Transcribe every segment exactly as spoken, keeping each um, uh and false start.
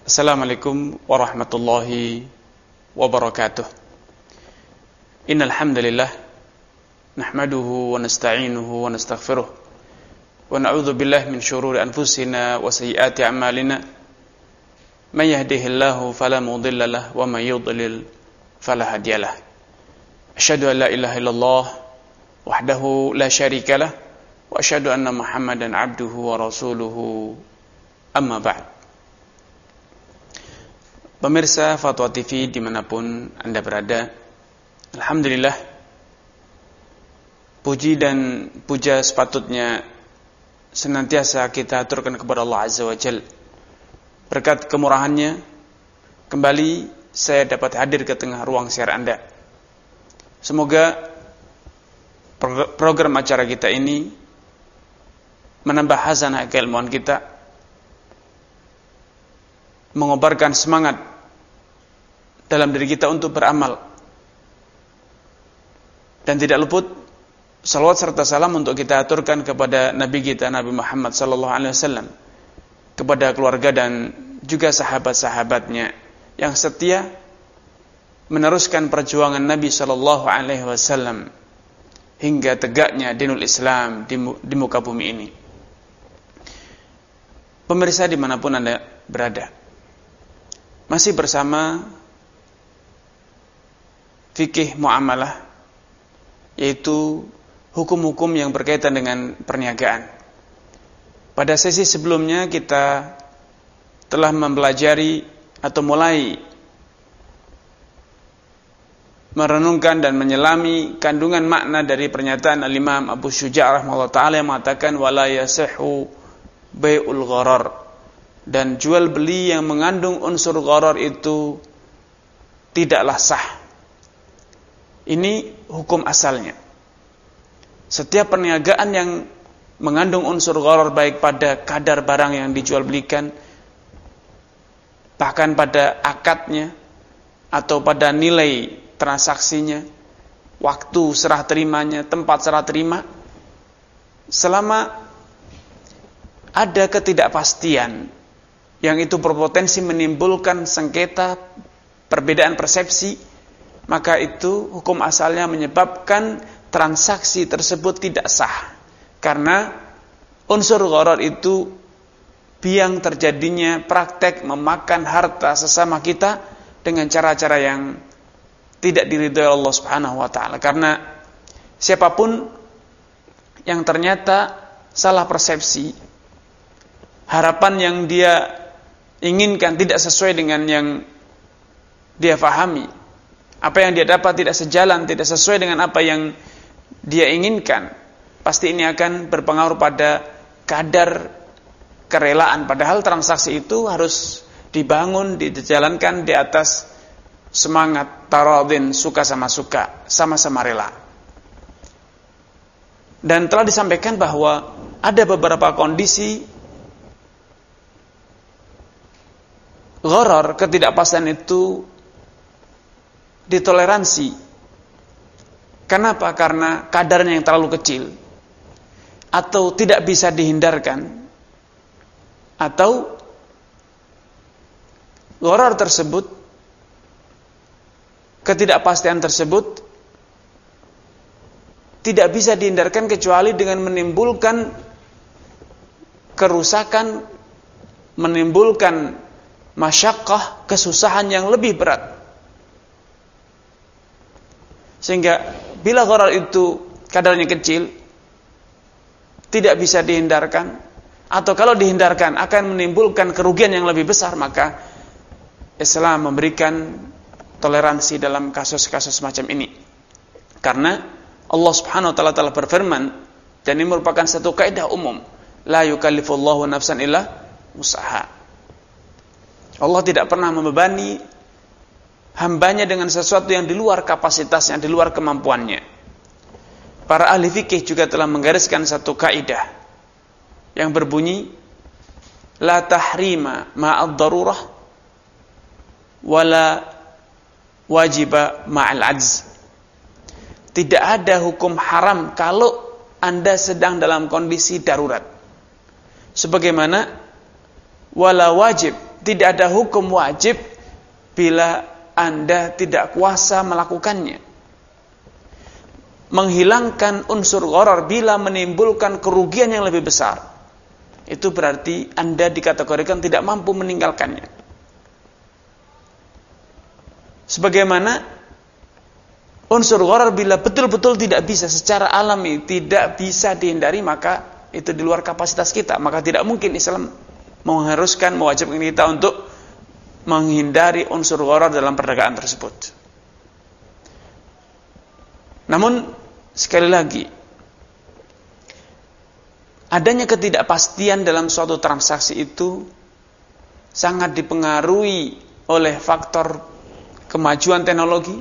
Assalamualaikum warahmatullahi wabarakatuh. Innal hamdalillah nahmaduhu wa nasta'inuhu wa nastaghfiruh wa na'udzu billahi min shururi anfusina wa sayyiati a'malina. May yahdihillahu fala mudilla lahu wa may yudlil fala hadiyalah. Asyhadu an la ilaha illallah wahdahu la syarika lah wa asyhadu anna Muhammadan abduhu wa rasuluhu. Amma ba'd. Pemirsa Fatwa T V dimanapun Anda berada, alhamdulillah, puji dan puja sepatutnya senantiasa kita aturkan kepada Allah Azza wa Jalla. Berkat kemurahannya, kembali saya dapat hadir ke tengah ruang siar Anda. Semoga program acara kita ini menambah hazanah keilmuan kita, mengobarkan semangat dalam diri kita untuk beramal, dan tidak luput salawat serta salam untuk kita aturkan kepada Nabi kita Nabi Muhammad sallallahu alaihi wasallam, kepada keluarga dan juga sahabat-sahabatnya yang setia meneruskan perjuangan Nabi sallallahu alaihi wasallam hingga tegaknya dinul Islam di muka bumi ini. Pemirsa dimanapun Anda berada, masih bersama fikih muamalah, yaitu hukum-hukum yang berkaitan dengan perniagaan. Pada sesi sebelumnya kita telah mempelajari atau mulai merenungkan dan menyelami kandungan makna dari pernyataan Al-Imam Abu Syuja' rahimahullah ta'ala yang mengatakan wala yasihhu bai'ul gharar, dan jual beli yang mengandung unsur gharar itu tidaklah sah. Ini hukum asalnya. Setiap perniagaan yang mengandung unsur gharar, baik pada kadar barang yang dijual belikan, bahkan pada akadnya, atau pada nilai transaksinya, waktu serah terimanya, tempat serah terima, selama ada ketidakpastian yang itu berpotensi menimbulkan sengketa, perbedaan persepsi, maka itu hukum asalnya menyebabkan transaksi tersebut tidak sah. Karena unsur gharar itu biang terjadinya praktek memakan harta sesama kita dengan cara-cara yang tidak diridhoi Allah Subhanahu wa taala. Karena siapapun yang ternyata salah persepsi, harapan yang dia inginkan tidak sesuai dengan yang dia fahami, apa yang dia dapat tidak sejalan, tidak sesuai dengan apa yang dia inginkan, pasti ini akan berpengaruh pada kadar kerelaan. Padahal transaksi itu harus dibangun, dijalankan di atas semangat taradin, suka sama suka, sama-sama rela. Dan telah disampaikan bahwa ada beberapa kondisi gharar, ketidakpastian itu ditoleransi. Kenapa? Karena kadarnya yang terlalu kecil, atau tidak bisa dihindarkan, atau gharar tersebut, ketidakpastian tersebut tidak bisa dihindarkan kecuali dengan menimbulkan kerusakan, menimbulkan masyaqqah, kesusahan yang lebih berat. Sehingga bila gharar itu kadarnya kecil, tidak bisa dihindarkan, atau kalau dihindarkan akan menimbulkan kerugian yang lebih besar, maka Islam memberikan toleransi dalam kasus-kasus semacam ini. Karena Allah Subhanahu wa taala telah berfirman, dan ini merupakan satu kaidah umum, la yukallifullahu nafsan illa wus'aha. Allah tidak pernah membebani hambanya dengan sesuatu yang di luar kapasitasnya, di luar kemampuannya. Para ahli fikih juga telah menggariskan satu kaidah yang berbunyi la tahrima ma'ad darurah wala wajiba ma'al ajz. Tidak ada hukum haram kalau Anda sedang dalam kondisi darurat. Sebagaimana wala wajib tidak ada hukum wajib bila Anda tidak kuasa melakukannya. Menghilangkan unsur gharar bila menimbulkan kerugian yang lebih besar, itu berarti Anda dikategorikan tidak mampu meninggalkannya. Sebagaimana unsur gharar bila betul-betul tidak bisa secara alami, tidak bisa dihindari, maka itu di luar kapasitas kita. Maka tidak mungkin Islam mengharuskan, mewajibkan kita untuk menghindari unsur gharar dalam perdagangan tersebut. Namun sekali lagi, adanya ketidakpastian dalam suatu transaksi itu sangat dipengaruhi oleh faktor kemajuan teknologi,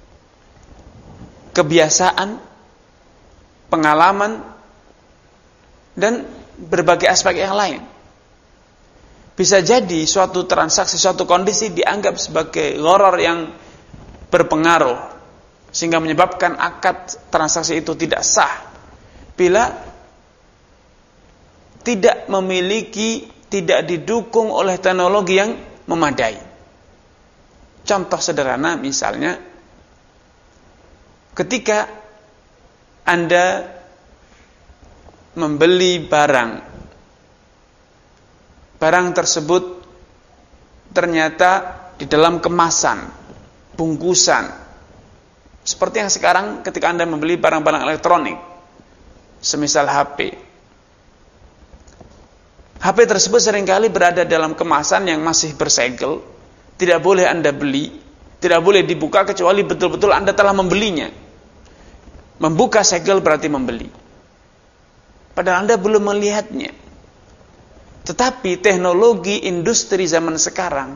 kebiasaan, pengalaman, dan berbagai aspek yang lain. Bisa jadi suatu transaksi, suatu kondisi dianggap sebagai gharar yang berpengaruh sehingga menyebabkan akad transaksi itu tidak sah bila tidak memiliki, tidak didukung oleh teknologi yang memadai. Contoh sederhana misalnya, ketika Anda membeli barang, barang tersebut ternyata di dalam kemasan, bungkusan, seperti yang sekarang ketika Anda membeli barang-barang elektronik, semisal H P. H P tersebut seringkali berada dalam kemasan yang masih bersegel, tidak boleh Anda beli, tidak boleh dibuka kecuali betul-betul Anda telah membelinya. Membuka segel berarti membeli. Padahal Anda belum melihatnya. Tetapi teknologi industri zaman sekarang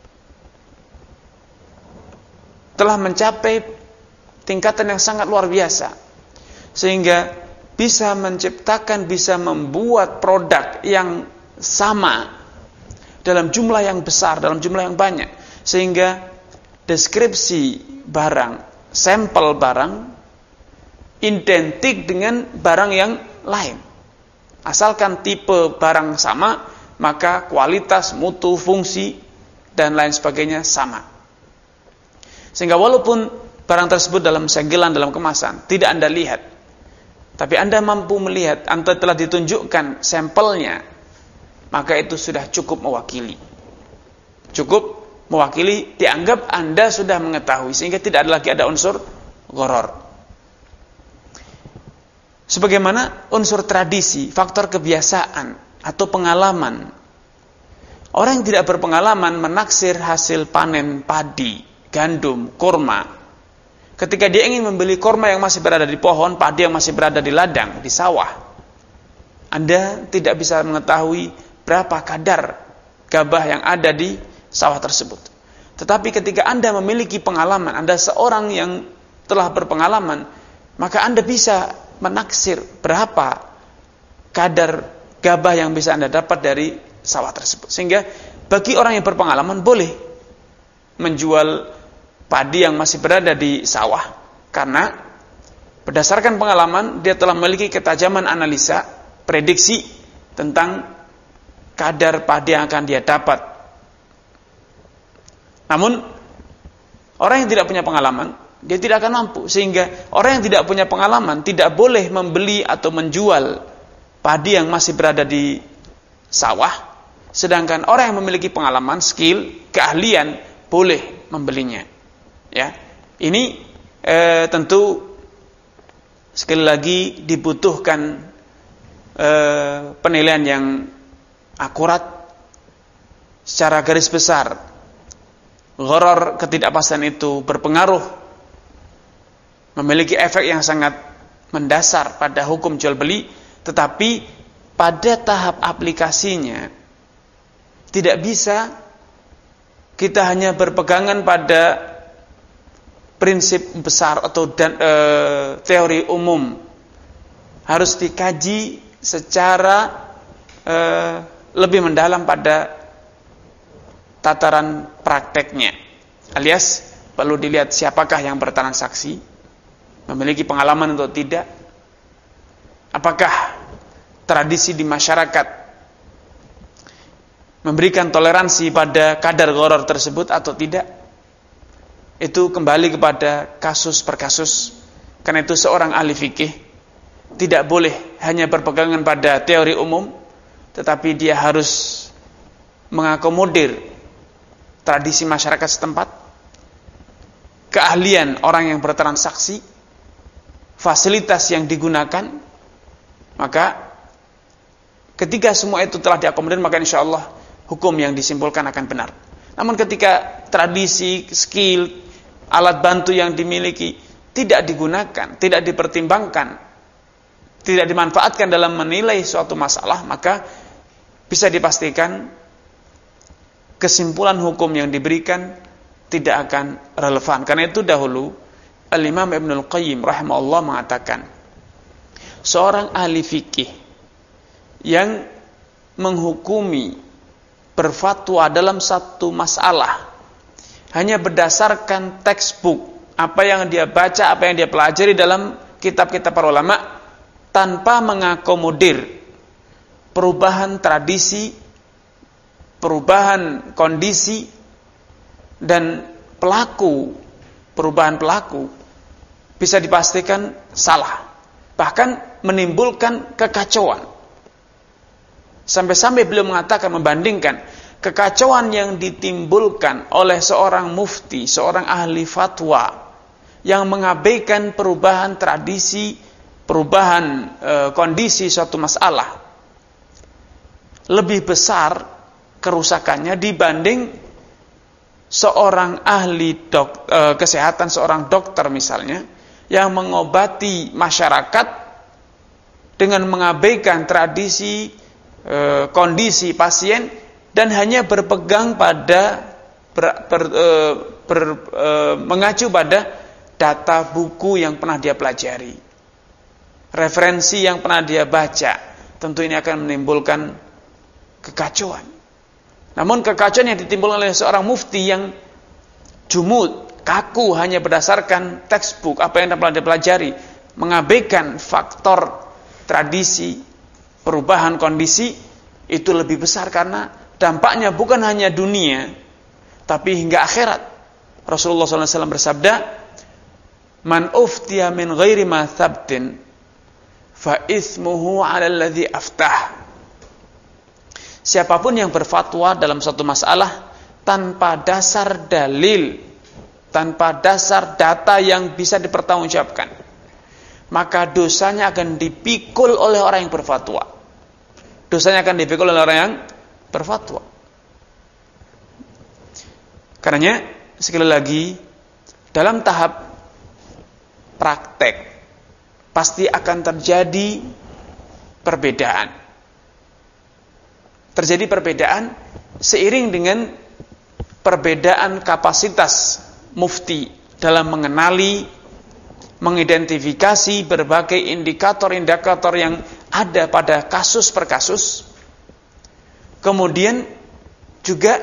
telah mencapai tingkatan yang sangat luar biasa, sehingga bisa menciptakan, bisa membuat produk yang sama dalam jumlah yang besar, dalam jumlah yang banyak, sehingga deskripsi barang, sampel barang identik dengan barang yang lain. Asalkan tipe barang sama, maka kualitas, mutu, fungsi, dan lain sebagainya sama. Sehingga walaupun barang tersebut dalam segelan, dalam kemasan, tidak Anda lihat, tapi Anda mampu melihat, Anda telah ditunjukkan sampelnya, maka itu sudah cukup mewakili. Cukup mewakili, dianggap Anda sudah mengetahui, sehingga tidak ada lagi ada unsur gharar. Sebagaimana unsur tradisi, faktor kebiasaan atau pengalaman. Orang yang tidak berpengalaman menaksir hasil panen padi, gandum, kurma. Ketika dia ingin membeli kurma yang masih berada di pohon, padi yang masih berada di ladang, di sawah, Anda tidak bisa mengetahui berapa kadar gabah yang ada di sawah tersebut. Tetapi ketika Anda memiliki pengalaman, Anda seorang yang telah berpengalaman, maka Anda bisa menaksir berapa kadar gabah yang bisa Anda dapat dari sawah tersebut. Sehingga bagi orang yang berpengalaman boleh menjual padi yang masih berada di sawah, karena berdasarkan pengalaman dia telah memiliki ketajaman analisa, prediksi tentang kadar padi yang akan dia dapat. Namun orang yang tidak punya pengalaman, dia tidak akan mampu. Sehingga orang yang tidak punya pengalaman tidak boleh membeli atau menjual padi yang masih berada di sawah, sedangkan orang yang memiliki pengalaman, skill, keahlian boleh membelinya. Ya, ini e, tentu sekali lagi dibutuhkan e, penilaian yang akurat. Secara garis besar, gharar, ketidakpastian itu berpengaruh, memiliki efek yang sangat mendasar pada hukum jual beli, tetapi pada tahap aplikasinya tidak bisa kita hanya berpegangan pada prinsip besar atau dan, e, teori umum. Harus dikaji secara e, lebih mendalam pada tataran prakteknya. Alias perlu dilihat siapakah yang bertransaksi, memiliki pengalaman atau tidak, apakah tradisi di masyarakat memberikan toleransi pada kadar gharar tersebut atau tidak, itu kembali kepada kasus per kasus. Karena itu seorang ahli fikih tidak boleh hanya berpegangan pada teori umum, tetapi dia harus mengakomodir tradisi masyarakat setempat, keahlian orang yang bertransaksi, fasilitas yang digunakan. Maka ketika semua itu telah diakomodir, maka insya Allah hukum yang disimpulkan akan benar. Namun ketika tradisi, skill, alat bantu yang dimiliki tidak digunakan, tidak dipertimbangkan, tidak dimanfaatkan dalam menilai suatu masalah, maka bisa dipastikan kesimpulan hukum yang diberikan tidak akan relevan. Karena itu dahulu Al-Imam Ibnul Qayyim rahimahullah mengatakan, seorang ahli fikih yang menghukumi, berfatwa dalam satu masalah hanya berdasarkan textbook, apa yang dia baca, apa yang dia pelajari dalam kitab-kitab para ulama, tanpa mengakomodir perubahan tradisi, perubahan kondisi, dan pelaku, perubahan pelaku, bisa dipastikan salah, bahkan menimbulkan kekacauan. Sampai-sampai beliau mengatakan, membandingkan kekacauan yang ditimbulkan oleh seorang mufti, seorang ahli fatwa yang mengabaikan perubahan tradisi, perubahan e, kondisi suatu masalah, lebih besar kerusakannya dibanding seorang ahli dok, e, kesehatan, seorang dokter misalnya, yang mengobati masyarakat dengan mengabaikan tradisi, e, kondisi pasien, dan hanya berpegang pada ber, ber, e, ber, e, mengacu pada data buku yang pernah dia pelajari, referensi yang pernah dia baca. Tentu ini akan menimbulkan kekacauan. Namun kekacauan yang ditimbulkan oleh seorang mufti yang jumud, kaku, hanya berdasarkan textbook, apa yang pernah dia pelajari, mengabaikan faktor tradisi, perubahan kondisi, itu lebih besar karena dampaknya bukan hanya dunia, tapi hingga akhirat. Rasulullah shallallahu alaihi wasallam bersabda, man uftiya min ghairi ma thabtin fa ismuhu 'ala alladhi aftah. Siapapun yang berfatwa dalam suatu masalah tanpa dasar dalil, tanpa dasar data yang bisa dipertanggungjawabkan, maka dosanya akan dipikul oleh orang yang berfatwa. Dosanya akan dipikul oleh orang yang berfatwa. Karenanya, sekali lagi, dalam tahap praktek pasti akan terjadi perbedaan. Terjadi perbedaan seiring dengan perbedaan kapasitas mufti dalam mengenali, mengidentifikasi berbagai indikator-indikator yang ada pada kasus per kasus. Kemudian juga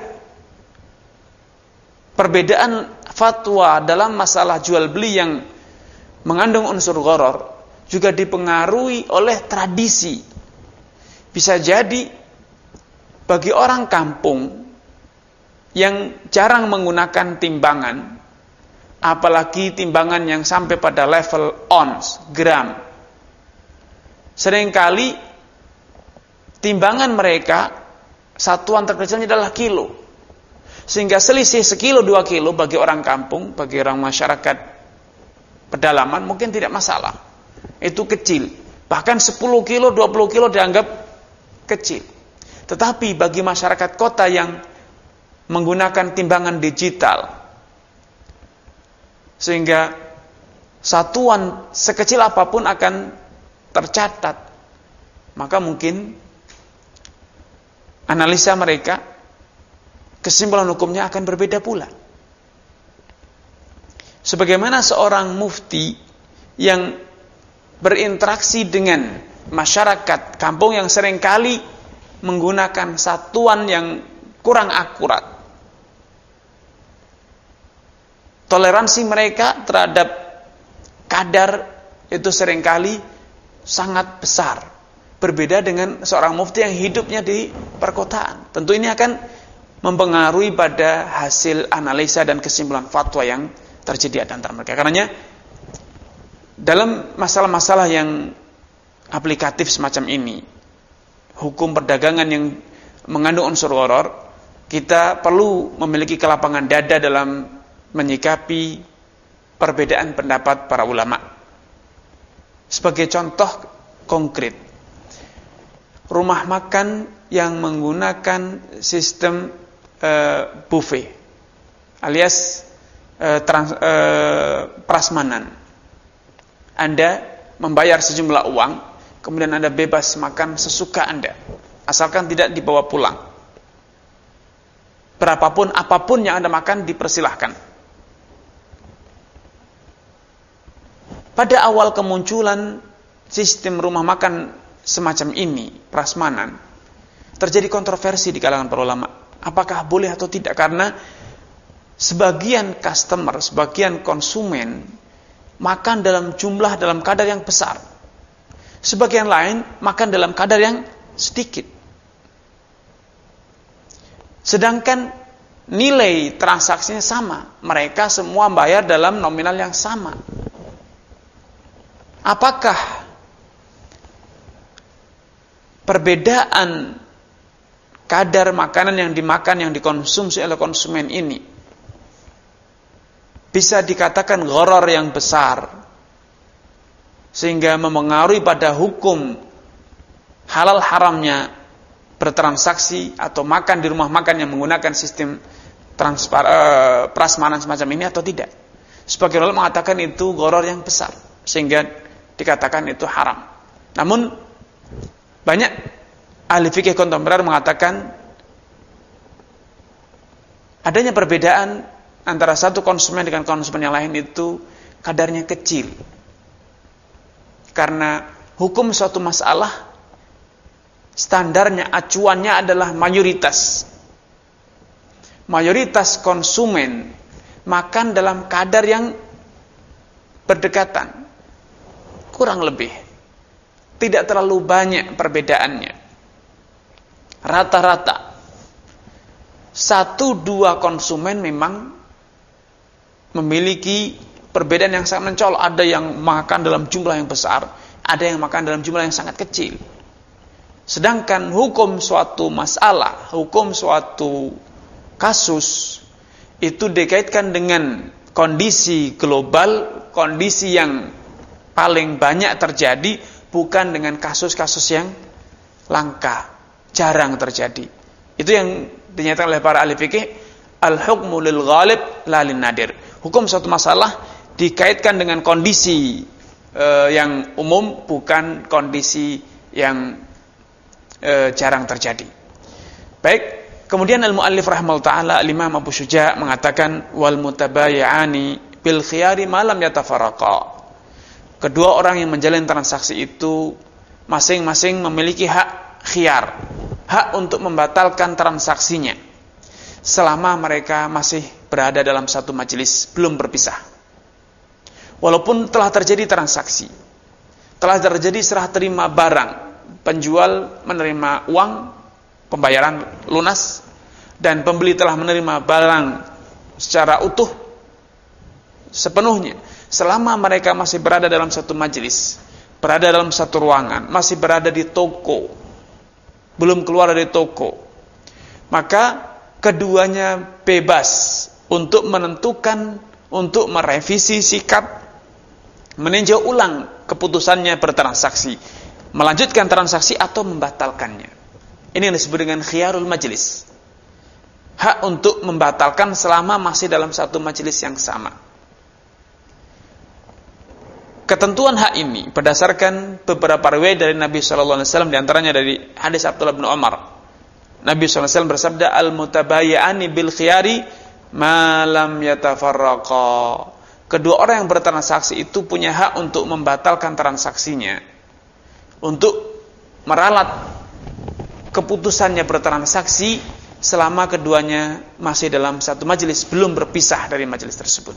perbedaan fatwa dalam masalah jual beli yang mengandung unsur gharar juga dipengaruhi oleh tradisi. Bisa jadi bagi orang kampung yang jarang menggunakan timbangan, apalagi timbangan yang sampai pada level ons, gram, seringkali timbangan mereka satuan terkecilnya adalah kilo, sehingga selisih sekilo dua kilo bagi orang kampung, bagi orang masyarakat pedalaman mungkin tidak masalah, itu kecil. Bahkan sepuluh kilo, dua puluh kilo dianggap kecil. Tetapi bagi masyarakat kota yang menggunakan timbangan digital, sehingga satuan sekecil apapun akan tercatat, maka mungkin analisa mereka, kesimpulan hukumnya akan berbeda pula. Sebagaimana seorang mufti yang berinteraksi dengan masyarakat kampung yang seringkali menggunakan satuan yang kurang akurat, toleransi mereka terhadap kadar itu seringkali sangat besar, berbeda dengan seorang mufti yang hidupnya di perkotaan. Tentu ini akan mempengaruhi pada hasil analisa dan kesimpulan fatwa yang terjadi antara mereka. Karenanya dalam masalah-masalah yang aplikatif semacam ini, hukum perdagangan yang mengandung unsur gharar, kita perlu memiliki kelapangan dada dalam menyikapi perbedaan pendapat para ulama. Sebagai contoh konkret, rumah makan yang menggunakan sistem uh, buffet alias uh, trans, uh, prasmanan. Anda membayar sejumlah uang, kemudian Anda bebas makan sesuka Anda, asalkan tidak dibawa pulang. Berapapun, apapun yang Anda makan dipersilahkan. Pada awal kemunculan sistem rumah makan semacam ini, prasmanan, terjadi kontroversi di kalangan para ulama. Apakah boleh atau tidak? Karena sebagian customer, sebagian konsumen makan dalam jumlah, dalam kadar yang besar. Sebagian lain makan dalam kadar yang sedikit. Sedangkan nilai transaksinya sama. Mereka semua bayar dalam nominal yang sama. Apakah perbedaan kadar makanan yang dimakan, yang dikonsumsi oleh konsumen ini bisa dikatakan gharar yang besar, sehingga memengaruhi pada hukum halal haramnya bertransaksi atau makan di rumah makan yang menggunakan sistem transpar, uh, prasmanan semacam ini atau tidak? Sebagian ulama mengatakan itu gharar yang besar, sehingga dikatakan itu haram. Namun banyak ahli fikih kontemporer mengatakan adanya perbedaan antara satu konsumen dengan konsumen yang lain itu kadarnya kecil. Karena hukum suatu masalah standarnya, acuannya adalah mayoritas. Mayoritas konsumen makan dalam kadar yang berdekatan, kurang lebih, tidak terlalu banyak perbedaannya. Rata-rata satu dua konsumen memang memiliki perbedaan yang sangat mencolok. Ada yang makan dalam jumlah yang besar, ada yang makan dalam jumlah yang sangat kecil. Sedangkan hukum suatu masalah, hukum suatu kasus itu dikaitkan dengan kondisi global, kondisi yang paling banyak terjadi, bukan dengan kasus-kasus yang langka, jarang terjadi. Itu yang dinyatakan oleh para ahli fikih, al-hukmu lil ghalib la lin nadir. Hukum suatu masalah dikaitkan dengan kondisi uh, yang umum, bukan kondisi yang uh, jarang terjadi. Baik, kemudian al-muallif rahimahullah taala, al-Imam Abu Syuja' mengatakan wal mutabayi'ani bil khiyari ma lam yatafarraqa. Kedua orang yang menjalin transaksi itu masing-masing memiliki hak khiyar, hak untuk membatalkan transaksinya selama mereka masih berada dalam satu majelis, belum berpisah. Walaupun telah terjadi transaksi, telah terjadi serah terima barang, penjual menerima uang, pembayaran lunas, dan pembeli telah menerima barang secara utuh, sepenuhnya. Selama mereka masih berada dalam satu majelis, berada dalam satu ruangan, masih berada di toko, belum keluar dari toko, maka keduanya bebas untuk menentukan, untuk merevisi sikap, meninjau ulang keputusannya bertransaksi, melanjutkan transaksi atau membatalkannya. Ini yang disebut dengan khiyarul majelis, hak untuk membatalkan selama masih dalam satu majelis yang sama. Ketentuan hak ini berdasarkan beberapa riwayat dari Nabi shallallahu alaihi wasallam, diantaranya dari hadis Abdullah bin Umar. Nabi shallallahu alaihi wasallam bersabda, al-mutabayi'ani bil khiyari ma lam yatafarraqa. Kedua orang yang bertransaksi itu punya hak untuk membatalkan transaksinya, untuk meralat keputusannya bertransaksi selama keduanya masih dalam satu majelis, belum berpisah dari majelis tersebut.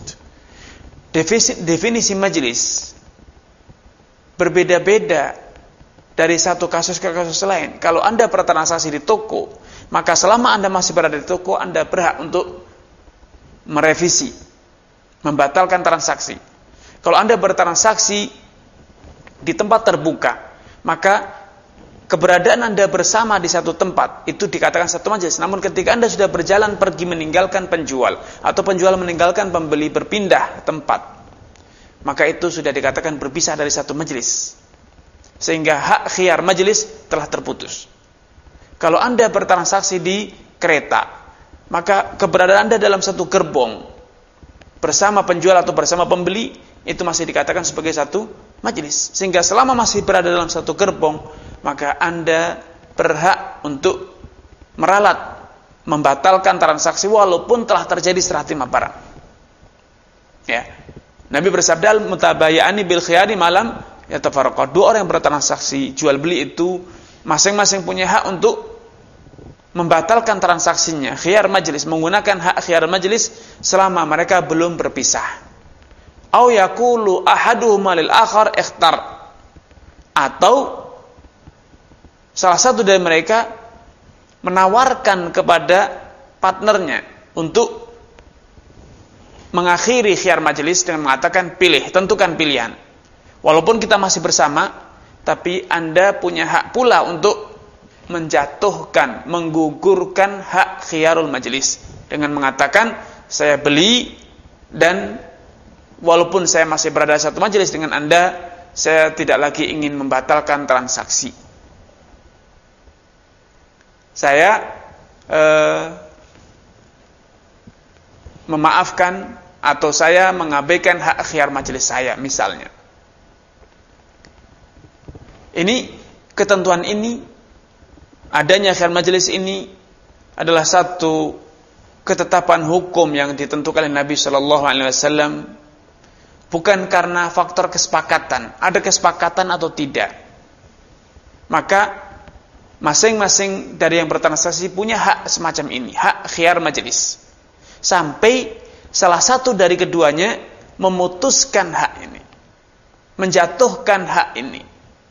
Definisi, definisi majelis berbeda-beda dari satu kasus ke kasus lain. Kalau Anda bertransaksi di toko, maka selama Anda masih berada di toko, Anda berhak untuk merevisi, membatalkan transaksi. Kalau Anda bertransaksi di tempat terbuka, maka keberadaan Anda bersama di satu tempat itu dikatakan satu majelis. Namun ketika Anda sudah berjalan pergi meninggalkan penjual, atau penjual meninggalkan pembeli berpindah tempat, maka itu sudah dikatakan berpisah dari satu majelis, sehingga hak khiyar majelis telah terputus. Kalau Anda bertransaksi di kereta, maka keberadaan Anda dalam satu gerbong bersama penjual atau bersama pembeli itu masih dikatakan sebagai satu majelis. Sehingga selama masih berada dalam satu gerbong, maka Anda berhak untuk meralat, membatalkan transaksi walaupun telah terjadi serah terima barang. Ya. Nabi bersabda, "Mutabayani bil khiyari malam yatafarraqah." Dua orang yang bertransaksi jual beli itu masing-masing punya hak untuk membatalkan transaksinya, khiyar majelis, menggunakan hak khiyar majelis selama mereka belum berpisah. Au yaqulu ahaduhuma lil akhar ikhtar, atau salah satu dari mereka menawarkan kepada partnernya untuk mengakhiri khiyar majelis dengan mengatakan, pilih, tentukan pilihan. Walaupun kita masih bersama, tapi Anda punya hak pula untuk menjatuhkan, menggugurkan hak khiyarul majelis dengan mengatakan, saya beli dan walaupun saya masih berada satu majelis dengan Anda, saya tidak lagi ingin membatalkan transaksi. Saya eh, memaafkan atau saya mengabaikan hak khiyar majelis saya, misalnya. Ini, ketentuan ini, adanya khiyar majelis ini adalah satu ketetapan hukum yang ditentukan oleh Nabi Shallallahu Alaihi Wasallam, bukan karena faktor kesepakatan, ada kesepakatan atau tidak. Maka masing-masing dari yang bertransaksi punya hak semacam ini, hak khiyar majelis, sampai salah satu dari keduanya memutuskan hak ini, menjatuhkan hak ini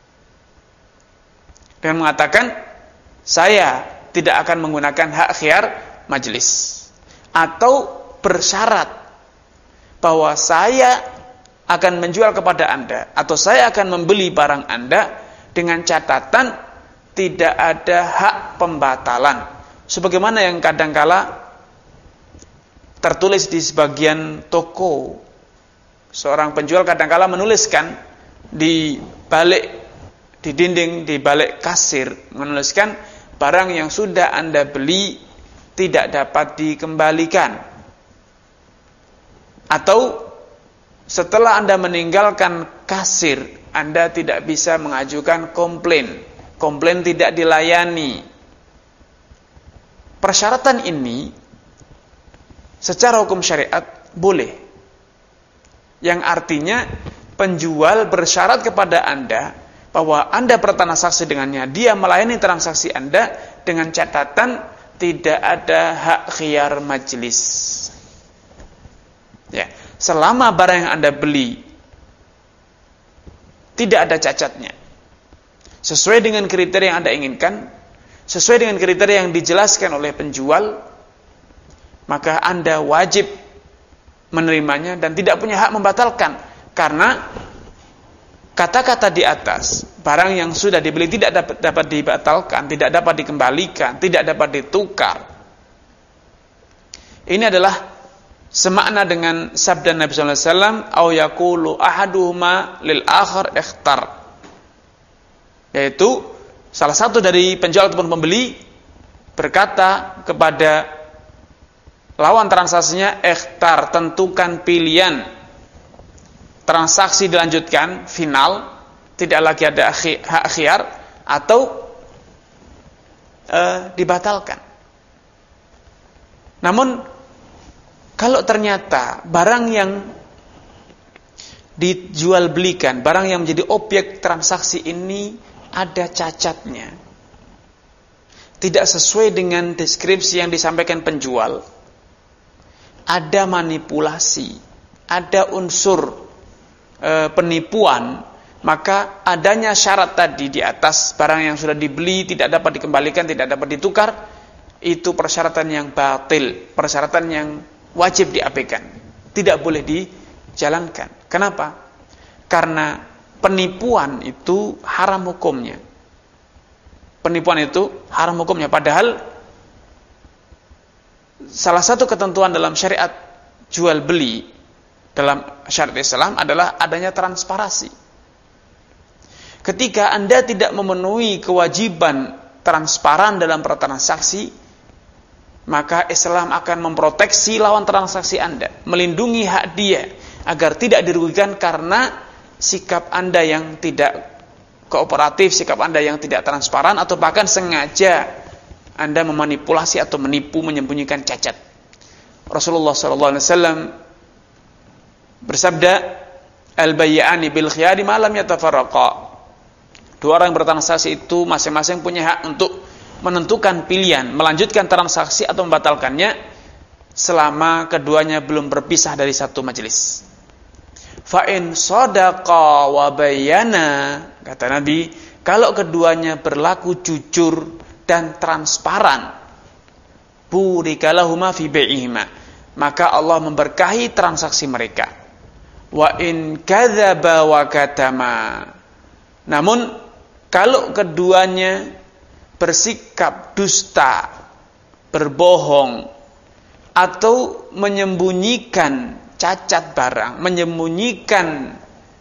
dengan mengatakan, saya tidak akan menggunakan hak khiyar majelis, atau bersyarat bahwa saya akan menjual kepada Anda atau saya akan membeli barang Anda dengan catatan tidak ada hak pembatalan, sebagaimana yang kadangkala tertulis di sebagian toko. Seorang penjual kadangkala menuliskan di balik, di dinding, di balik kasir, menuliskan, barang yang sudah Anda beli tidak dapat dikembalikan. Atau setelah Anda meninggalkan kasir, Anda tidak bisa mengajukan komplain. Komplain tidak dilayani. Persyaratan ini secara hukum syariat boleh. Yang artinya penjual bersyarat kepada Anda bahwa Anda bertransaksi dengannya, dia melayani transaksi Anda dengan catatan tidak ada hak khiyar majelis. Ya, selama barang yang Anda beli tidak ada cacatnya, sesuai dengan kriteria yang Anda inginkan, sesuai dengan kriteria yang dijelaskan oleh penjual, maka Anda wajib menerimanya dan tidak punya hak membatalkan. Karena kata-kata di atas, barang yang sudah dibeli tidak dapat, dapat dibatalkan, tidak dapat dikembalikan, tidak dapat ditukar, ini adalah semakna dengan sabda Nabi sallallahu alaihi wasallam, au yaqulu ahaduhuma lil akhar ikhtar, yaitu salah satu dari penjual ataupun pembeli berkata kepada lawan transaksinya, ikhtar, tentukan pilihan. Transaksi dilanjutkan, final, tidak lagi ada hak khiyar, atau e, dibatalkan. Namun kalau ternyata barang yang dijual belikan, barang yang menjadi objek transaksi ini ada cacatnya, tidak sesuai dengan deskripsi yang disampaikan penjual, ada manipulasi, ada unsur e, penipuan, maka adanya syarat tadi di atas, barang yang sudah dibeli tidak dapat dikembalikan, tidak dapat ditukar, itu persyaratan yang batil, persyaratan yang wajib diabaikan, tidak boleh dijalankan. Kenapa? Karena penipuan itu haram hukumnya. Penipuan itu haram hukumnya, padahal salah satu ketentuan dalam syariat jual beli dalam syariat Islam adalah adanya transparansi. Ketika Anda tidak memenuhi kewajiban transparan dalam bertransaksi, maka Islam akan memproteksi lawan transaksi Anda, melindungi hak dia agar tidak dirugikan karena sikap Anda yang tidak kooperatif, sikap Anda yang tidak transparan, atau bahkan sengaja Anda memanipulasi atau menipu, menyembunyikan cacat. Rasulullah shallallahu alaihi wasallam bersabda, al-bayyani bil khiyari ma lam yatafarraqa. Dua orang yang bertransaksi itu masing-masing punya hak untuk menentukan pilihan, melanjutkan transaksi atau membatalkannya selama keduanya belum berpisah dari satu majelis. Fa in sadaqa wa bayyana, kata Nabi, kalau keduanya berlaku jujur dan transparan, burika lahuma fi bai'ihima, maka Allah memberkahi transaksi mereka. Wa in kadzaba wa katama, namun kalau keduanya bersikap dusta, berbohong, atau menyembunyikan cacat barang, menyembunyikan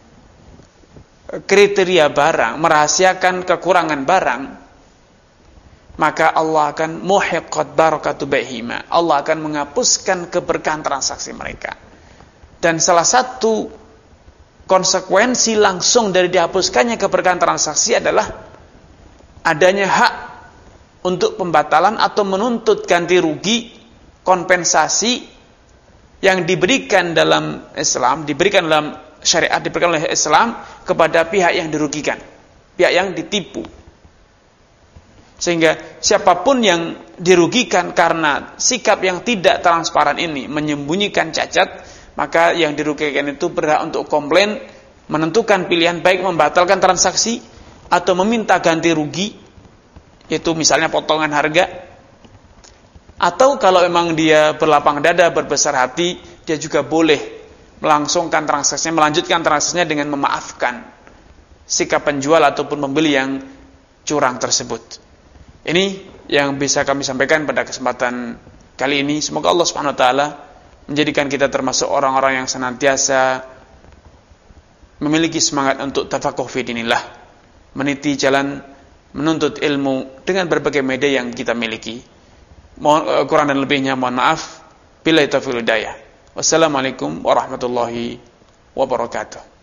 kriteria barang, merahasiakan kekurangan barang, maka Allah akan muhiqqat barakatu baihima, Allah akan menghapuskan keberkahan transaksi mereka. Dan salah satu konsekuensi langsung dari dihapuskannya keberkahan transaksi adalah adanya hak untuk pembatalan atau menuntut ganti rugi, kompensasi yang diberikan dalam Islam, diberikan dalam syariat, diberikan oleh Islam kepada pihak yang dirugikan, pihak yang ditipu. Sehingga siapapun yang dirugikan karena sikap yang tidak transparan ini, menyembunyikan cacat, maka yang dirugikan itu berhak untuk komplain, menentukan pilihan baik membatalkan transaksi atau meminta ganti rugi, yaitu misalnya potongan harga, atau kalau memang dia berlapang dada, berbesar hati, dia juga boleh melangsungkan transaksinya, melanjutkan transaksinya dengan memaafkan sikap penjual ataupun pembeli yang curang tersebut. Ini yang bisa kami sampaikan pada kesempatan kali ini. Semoga Allah Subhanahu wa taala menjadikan kita termasuk orang-orang yang senantiasa memiliki semangat untuk tafaqquh fi dinillah, meniti jalan menuntut ilmu dengan berbagai media yang kita miliki. Mohon kurang dan lebihnya mohon maaf. Billahi taufiq wal hidayah. Wassalamualaikum warahmatullahi wabarakatuh.